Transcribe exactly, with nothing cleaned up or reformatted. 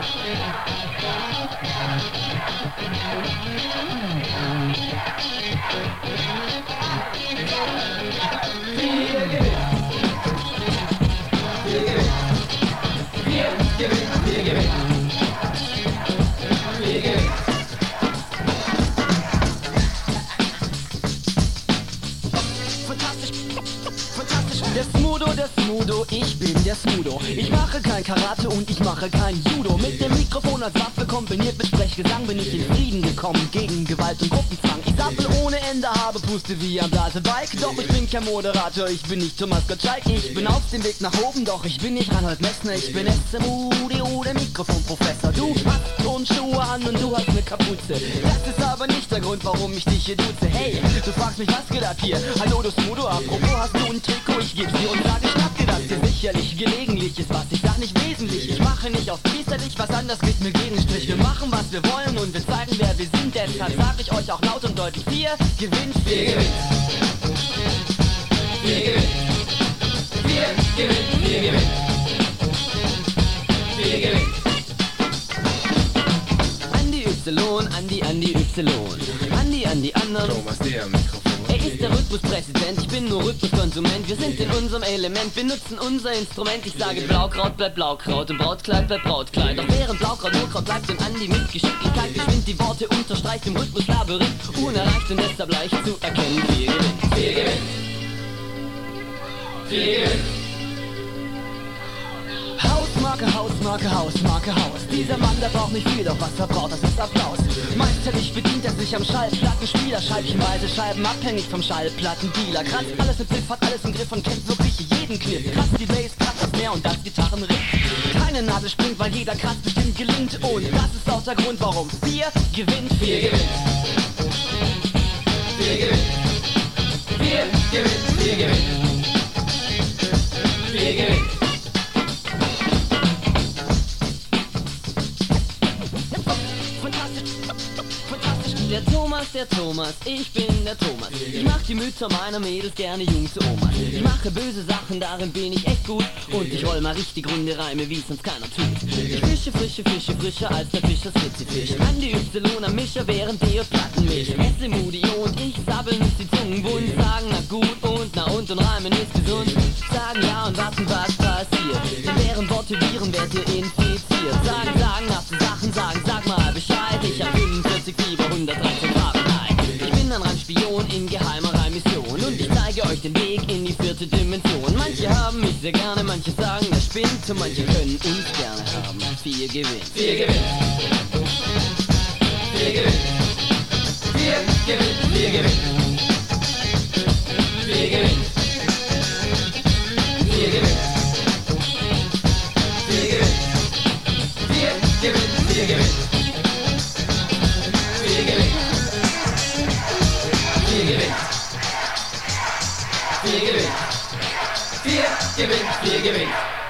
Der Smudo, der Smudo, ich bin der Smudo. Ich mache kein Karate und ich mache kein Judo. Mit dem Mikrofon als Waffe kombiniert mit Sprechgesang bin ich in Frieden gekommen gegen Gewalt und Gruppenzwang. Ich sappel ohne Ende, habe Puste wie ein Blasebalg. Doch ich bin kein Moderator, ich bin nicht Thomas Gottschalk. Ich bin auf dem Weg nach oben, doch ich bin nicht Reinhold Messner. Ich bin S M U D O, der Mikrofonprofessor. Du hast Turnschuhe an und du hast eine Kapuze. Das ist aber nicht der Grund, warum ich dich hier duze. Hey, du fragst mich, was geht ab hier? Hallo, du Smudo, apropos, hast du ein Trikot? Ich geb's dir und sage, schnapp dir das dir sicherlich gelegentlich ist was. Ich sag nicht wesentlich, ich mache nicht auf priesterlich, was anders geht mir Gegenstrich. Wir machen, was wir wollen und wir zeigen, wer wir sind. Deshalb sag ich euch auch laut und deutlich, wir gewinnt, wir gewinnt. Wir gewinnt. Wir gewinnt, wir gewinnt. Wir gewinnt. Andi Y, Andi, Andi Y. Andi an die anderen. Thomas, der Mikrofon. Er ist der Rhythmuspräsident, ich bin nur Rhythmuskonsument. Wir sind in unserem Element, wir nutzen unser Instrument. Ich sage Blaukraut bleibt Blaukraut und Brautkleid bleibt Brautkleid. Doch während Blaukraut Urkraut bleibt und Andi mit Geschicklichkeit geschwind die Worte unterstreicht im Rhythmuslabyrinth. Unerreicht und deshalb leicht zu erkennen. Wir gewinnen, wir gewinnen. Wir gewinnen. Hausmarke, Hausmarke, Hausmarke, Haus. Dieser Mann, der braucht nicht viel, doch was er braucht, das ist Applaus. Meisterlich bedient er sich am Schallplattenspieler, scheibchenweise Scheiben abhängig vom Schallplattendealer. Kratzt alles im Griff, hat alles im Griff und kennt wirklich jeden Kniff. Kratzt die Bass, kratzt das Meer und das Gitarrenriff. Keine Nadel springt, weil jeder Kratz bestimmt gelingt. Und das ist auch der Grund, warum wir gewinnt, wir gewinnt. Wir gewinnt. Wir gewinnt, wir gewinnt. Wir gewinnt. Der Thomas, der Thomas, ich bin der Thomas. Ich mach die Mütter meiner Mädels gerne jung zu Omas. Ich mache böse Sachen, darin bin ich echt gut. Und ich roll mal richtig runde Reime, wie sonst keiner tut. Ich fische frische Fische, frischer als der Fisch das Fritzi-Fisch. Andi Y am Mischer, während die Platten mischt. S M U D O und ich sabbeln uns die Zungen bunt. Sagen na gut und na und und reimen ist gesund. Sagen ja und warten, was passiert. Denn während Worte viren, werdet ihr infiziert. Sagen, sagen, nach zu Sachen sagen, sag mal Bescheid. Ich hab fünfundvierzig Fieber, hundertdreizehn Fahrenheit. Ich bin ein Randspion in geheimer Reimmission. Und ich zeige euch den Weg in die vierte Dimension. Manche haben mich sehr gerne, manche sagen, das spinnt. Und manche können uns gerne haben. Wir gewinnen. Wir gewinnen. Wir gewinnen. Wir gewinnen. Wir gewinnen. Wir gewinnen. Wir gewinnen. Wir gewinnen. Wir gewinnen. Wir gewinnen. Wir gewinnen. Wir gewinnen. Wir gewinnen. Wir gewinnen. Wir gewinnen.